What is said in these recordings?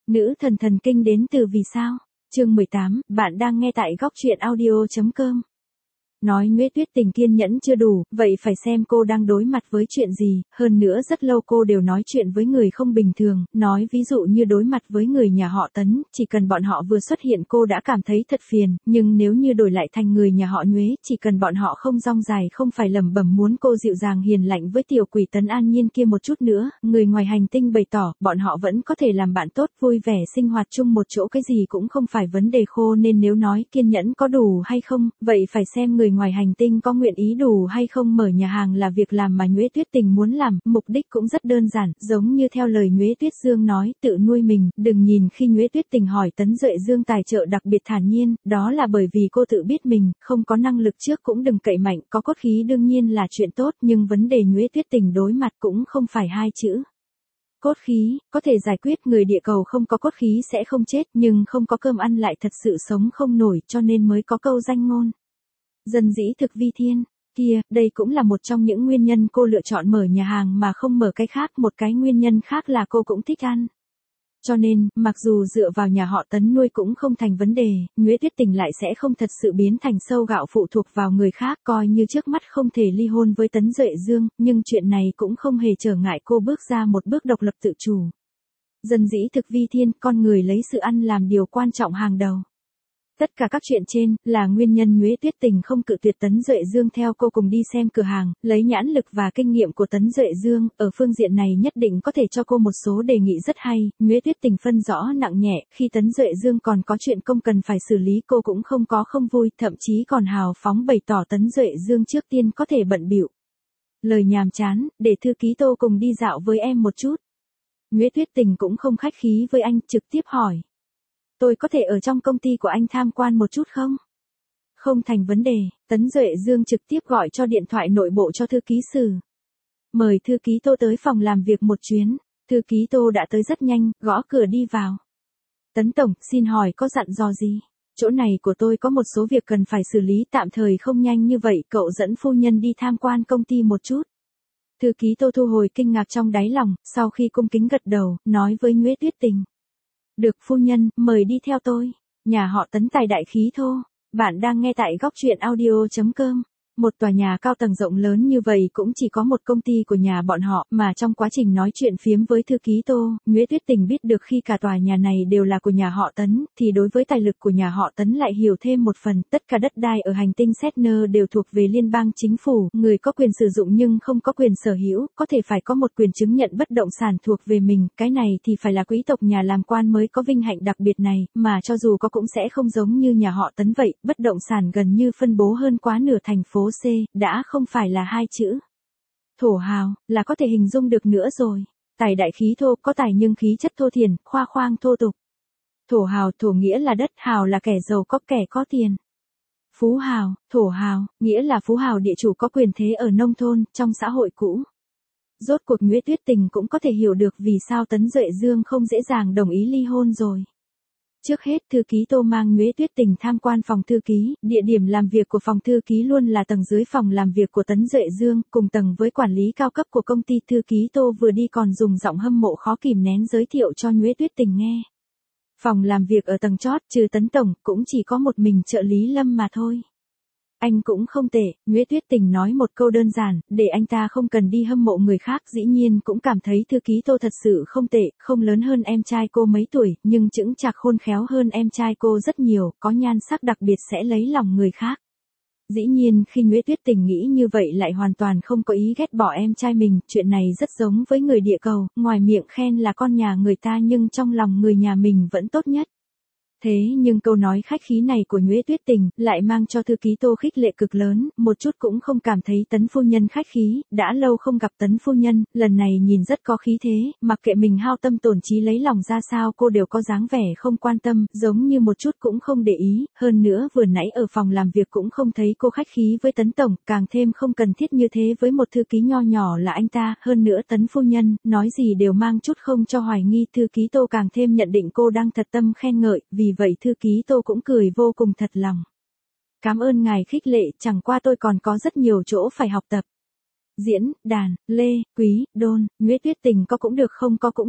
Nữ thần thần kinh đến từ vì sao? Chương 18, bạn đang nghe tại góc truyện audio.com. Nói Nguyễn Tuyết Tình kiên nhẫn chưa đủ, vậy phải xem cô đang đối mặt với chuyện gì, hơn nữa rất lâu cô đều nói chuyện với người không bình thường, nói ví dụ như đối mặt với người nhà họ Tấn, chỉ cần bọn họ vừa xuất hiện cô đã cảm thấy thật phiền, nhưng nếu như đổi lại thành người nhà họ Nhuế, chỉ cần bọn họ không rong dài không phải lẩm bẩm muốn cô dịu dàng hiền lạnh với tiểu quỷ Tấn An Nhiên kia một chút nữa, người ngoài hành tinh bày tỏ, bọn họ vẫn có thể làm bạn tốt vui vẻ sinh hoạt chung một chỗ cái gì cũng không phải vấn đề khô nên nếu nói kiên nhẫn có đủ hay không, vậy phải xem người ngoài hành tinh có nguyện ý đủ hay không. Mở nhà hàng là việc làm mà Nhuế Tuyết Tình muốn làm, mục đích cũng rất đơn giản, giống như theo lời Nhuế Tuyết Dương nói, tự nuôi mình, đừng nhìn khi Nhuế Tuyết Tình hỏi Tấn Duệ Dương tài trợ đặc biệt thản nhiên, đó là bởi vì cô tự biết mình, không có năng lực trước cũng đừng cậy mạnh, có cốt khí đương nhiên là chuyện tốt, nhưng vấn đề Nhuế Tuyết Tình đối mặt cũng không phải hai chữ cốt khí, có thể giải quyết, người địa cầu không có cốt khí sẽ không chết, nhưng không có cơm ăn lại thật sự sống không nổi, cho nên mới có câu danh ngôn. Dân dĩ thực vi thiên, kia, đây cũng là một trong những nguyên nhân cô lựa chọn mở nhà hàng mà không mở cái khác, một cái nguyên nhân khác là cô cũng thích ăn. Cho nên, mặc dù dựa vào nhà họ Tấn nuôi cũng không thành vấn đề, Nhuế Tuyết Tình lại sẽ không thật sự biến thành sâu gạo phụ thuộc vào người khác, coi như trước mắt không thể ly hôn với Tấn Duệ Dương, nhưng chuyện này cũng không hề trở ngại cô bước ra một bước độc lập tự chủ. Dân dĩ thực vi thiên, con người lấy sự ăn làm điều quan trọng hàng đầu. Tất cả các chuyện trên, là nguyên nhân Nhuế Tuyết Tình không cự tuyệt Tấn Duệ Dương theo cô cùng đi xem cửa hàng, lấy nhãn lực và kinh nghiệm của Tấn Duệ Dương, ở phương diện này nhất định có thể cho cô một số đề nghị rất hay, Nhuế Tuyết Tình phân rõ nặng nhẹ, khi Tấn Duệ Dương còn có chuyện công cần phải xử lý cô cũng không có không vui, thậm chí còn hào phóng bày tỏ Tấn Duệ Dương trước tiên có thể bận bịu. Lời nhàm chán, để thư ký Tô cùng đi dạo với em một chút. Nhuế Tuyết Tình cũng không khách khí với anh, trực tiếp hỏi. Tôi có thể ở trong công ty của anh tham quan một chút không? Không thành vấn đề, Tấn Duệ Dương trực tiếp gọi cho điện thoại nội bộ cho thư ký Sử. Mời thư ký Tô tới phòng làm việc một chuyến, thư ký Tô đã tới rất nhanh, gõ cửa đi vào. Tấn Tổng, xin hỏi có dặn dò gì? Chỗ này của tôi có một số việc cần phải xử lý tạm thời không nhanh như vậy, cậu dẫn phu nhân đi tham quan công ty một chút. Thư ký Tô thu hồi kinh ngạc trong đáy lòng, sau khi cung kính gật đầu, nói với Nhuế Tuyết Tình. Được phu nhân, mời đi theo tôi. Nhà họ Tấn tài đại khí thô. Bạn đang nghe tại góc truyện audio.com. Một tòa nhà cao tầng rộng lớn như vậy cũng chỉ có một công ty của nhà bọn họ, mà trong quá trình nói chuyện phiếm với thư ký Tô, Nhuế Tuyết Tình biết được khi cả tòa nhà này đều là của nhà họ Tấn, thì đối với tài lực của nhà họ Tấn lại hiểu thêm một phần, tất cả đất đai ở hành tinh Setner đều thuộc về liên bang chính phủ, người có quyền sử dụng nhưng không có quyền sở hữu, có thể phải có một quyền chứng nhận bất động sản thuộc về mình, cái này thì phải là quý tộc nhà làm quan mới có vinh hạnh đặc biệt này, mà cho dù có cũng sẽ không giống như nhà họ Tấn vậy, bất động sản gần như phân bố hơn quá nửa thành phố C, đã không phải là hai chữ thổ hào, là có thể hình dung được nữa rồi. Tài đại khí thô, có tài nhưng khí chất thô thiển, khoa khoang thô tục. Thổ hào, thổ nghĩa là đất, hào là kẻ giàu có, kẻ có tiền. Phú hào, thổ hào, nghĩa là phú hào địa chủ có quyền thế ở nông thôn, trong xã hội cũ. Rốt cuộc Nhuế Tuyết Tình cũng có thể hiểu được vì sao Tấn Duệ Dương không dễ dàng đồng ý ly hôn rồi. Trước hết, thư ký Tô mang Nhuế Tuyết Tình tham quan phòng thư ký, địa điểm làm việc của phòng thư ký luôn là tầng dưới phòng làm việc của Tấn Duệ Dương, cùng tầng với quản lý cao cấp của công ty. Thư ký Tô vừa đi còn dùng giọng hâm mộ khó kìm nén giới thiệu cho Nhuế Tuyết Tình nghe. Phòng làm việc ở tầng chót, trừ Tấn Tổng, cũng chỉ có một mình trợ lý Lâm mà thôi. Anh cũng không tệ, Nhuế Tuyết Tình nói một câu đơn giản, để anh ta không cần đi hâm mộ người khác, dĩ nhiên cũng cảm thấy thư ký Tô thật sự không tệ, không lớn hơn em trai cô mấy tuổi, nhưng chững chạc khôn khéo hơn em trai cô rất nhiều, có nhan sắc đặc biệt sẽ lấy lòng người khác. Dĩ nhiên khi Nhuế Tuyết Tình nghĩ như vậy lại hoàn toàn không có ý ghét bỏ em trai mình, chuyện này rất giống với người địa cầu, ngoài miệng khen là con nhà người ta nhưng trong lòng người nhà mình vẫn tốt nhất. Thế nhưng câu nói khách khí này của Nhuế Tuyết Tình lại mang cho thư ký Tô khích lệ cực lớn, một chút cũng không cảm thấy Tấn phu nhân khách khí, đã lâu không gặp Tấn phu nhân, lần này nhìn rất có khí thế, mặc kệ mình hao tâm tổn trí lấy lòng ra sao cô đều có dáng vẻ không quan tâm, giống như một chút cũng không để ý, hơn nữa vừa nãy ở phòng làm việc cũng không thấy cô khách khí với Tấn Tổng, càng thêm không cần thiết như thế với một thư ký nho nhỏ là anh ta, hơn nữa Tấn phu nhân, nói gì đều mang chút không cho hoài nghi, thư ký Tô càng thêm nhận định cô đang thật tâm khen ngợi, vì vậy thư ký Tô cũng cười vô cùng thật lòng. Cảm ơn ngài khích lệ, chẳng qua tôi còn có rất nhiều chỗ phải học tập. Diễn, đàn, lê, quý, đôn, Nhuế Tuyết Tình có cũng được không có cũng được.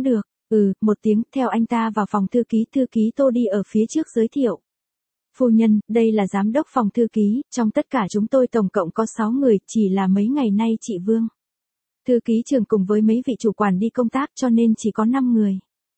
Một tiếng, theo anh ta vào phòng thư ký Tô đi ở phía trước giới thiệu. Phu nhân, đây là giám đốc phòng thư ký, trong tất cả chúng tôi tổng cộng có 6 người, chỉ là mấy ngày nay chị Vương. Thư ký trưởng cùng với mấy vị chủ quản đi công tác cho nên chỉ có 5 người.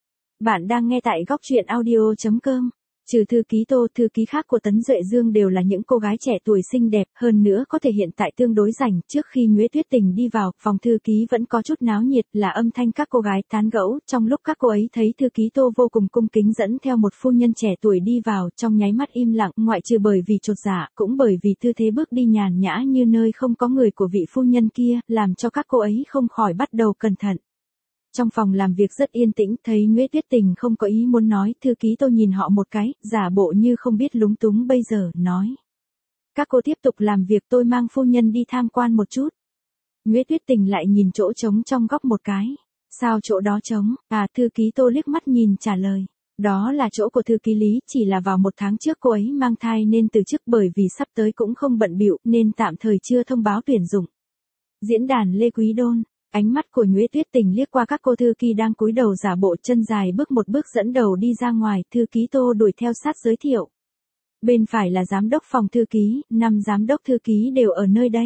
Bạn đang nghe tại góc truyện audio.com. Trừ thư ký Tô, thư ký khác của Tấn Duệ Dương đều là những cô gái trẻ tuổi xinh đẹp, hơn nữa có thể hiện tại tương đối rảnh. Trước khi Nguyễn Tuyết Tình đi vào, phòng thư ký vẫn có chút náo nhiệt, là âm thanh các cô gái tán gẫu. Trong lúc các cô ấy thấy thư ký Tô vô cùng cung kính dẫn theo một phu nhân trẻ tuổi đi vào, trong nháy mắt im lặng, ngoại trừ bởi vì chột dạ, cũng bởi vì tư thế bước đi nhàn nhã như nơi không có người của vị phu nhân kia, làm cho các cô ấy không khỏi bắt đầu cẩn thận. Trong phòng làm việc rất yên tĩnh, thấy Nguyễn Tuyết Tình không có ý muốn nói, thư ký Tô nhìn họ một cái, giả bộ như không biết lúng túng bây giờ, nói. Các cô tiếp tục làm việc, tôi mang phu nhân đi tham quan một chút. Nguyễn Tuyết Tình lại nhìn chỗ trống trong góc một cái. Sao chỗ đó trống? Thư ký Tô liếc mắt nhìn trả lời. Đó là chỗ của thư ký Lý, chỉ là vào 1 tháng trước cô ấy mang thai nên từ chức, bởi vì sắp tới cũng không bận bịu nên tạm thời chưa thông báo tuyển dụng. Diễn đàn Lê Quý Đôn. Ánh mắt của Nguyễn Tuyết Tình liếc qua các cô thư ký đang cúi đầu giả bộ, chân dài bước một bước dẫn đầu đi ra ngoài, thư ký Tô đuổi theo sát giới thiệu. Bên phải là giám đốc phòng thư ký, 5 giám đốc thư ký đều ở nơi đây.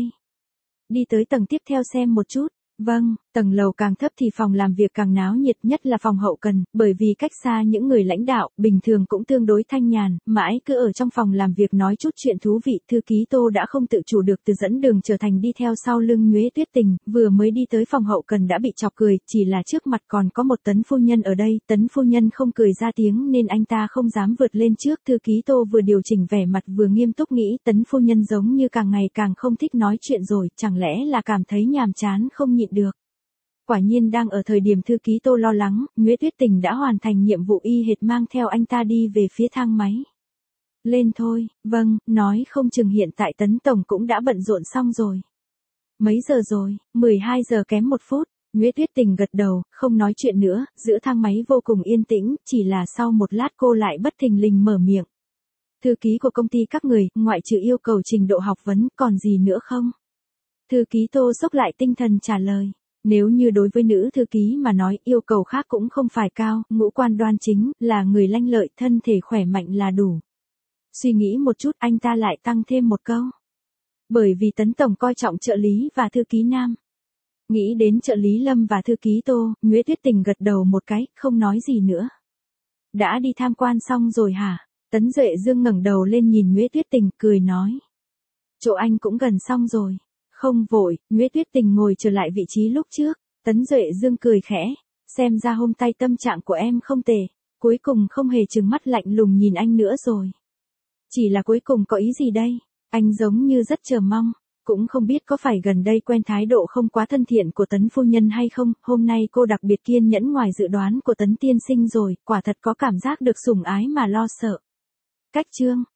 Đi tới tầng tiếp theo xem một chút. Vâng, tầng lầu càng thấp thì phòng làm việc càng náo nhiệt, nhất là phòng hậu cần, bởi vì cách xa những người lãnh đạo, bình thường cũng tương đối thanh nhàn, mãi cứ ở trong phòng làm việc nói chút chuyện thú vị. Thư ký Tô đã không tự chủ được từ dẫn đường trở thành đi theo sau lưng Nguyễn Tuyết Tình, vừa mới đi tới phòng hậu cần đã bị chọc cười, chỉ là trước mặt còn có một Tấn phu nhân ở đây, Tấn phu nhân không cười ra tiếng nên anh ta không dám vượt lên trước. Thư ký Tô vừa điều chỉnh vẻ mặt vừa nghiêm túc nghĩ, Tấn phu nhân giống như càng ngày càng không thích nói chuyện rồi, chẳng lẽ là cảm thấy nhàm chán không nhịn được. Quả nhiên đang ở thời điểm thư ký Tô lo lắng, Nguyễn Tuyết Tình đã hoàn thành nhiệm vụ y hệt mang theo anh ta đi về phía thang máy. Lên thôi, vâng, nói không chừng hiện tại Tấn tổng cũng đã bận rộn xong rồi. Mấy giờ rồi? 12 giờ kém 1 phút. Nguyễn Tuyết Tình gật đầu, không nói chuyện nữa, giữa thang máy vô cùng yên tĩnh, chỉ là sau một lát cô lại bất thình lình mở miệng. Thư ký của công ty các người, ngoại trừ yêu cầu trình độ học vấn, còn gì nữa không? Thư ký Tô xốc lại tinh thần trả lời. Nếu như đối với nữ thư ký mà nói, yêu cầu khác cũng không phải cao, ngũ quan đoan chính, là người lanh lợi, thân thể khỏe mạnh là đủ. Suy nghĩ một chút, anh ta lại tăng thêm một câu. Bởi vì Tấn tổng coi trọng trợ lý và thư ký nam. Nghĩ đến trợ lý Lâm và thư ký Tô, Nguyễn Tuyết Tình gật đầu một cái, không nói gì nữa. Đã đi tham quan xong rồi hả? Tấn Duệ Dương ngẩng đầu lên nhìn Nguyễn Tuyết Tình, cười nói. Chỗ anh cũng gần xong rồi. Không vội, Nguyễn Tuyết Tình ngồi trở lại vị trí lúc trước. Tấn Duệ Dương cười khẽ. Xem ra hôm nay tâm trạng của em không tệ. Cuối cùng không hề trừng mắt lạnh lùng nhìn anh nữa rồi. Chỉ là cuối cùng có ý gì đây? Anh giống như rất chờ mong. Cũng không biết có phải gần đây quen thái độ không quá thân thiện của Tấn phu nhân hay không. Hôm nay cô đặc biệt kiên nhẫn ngoài dự đoán của Tấn tiên sinh rồi. Quả thật có cảm giác được sủng ái mà lo sợ. Cách chương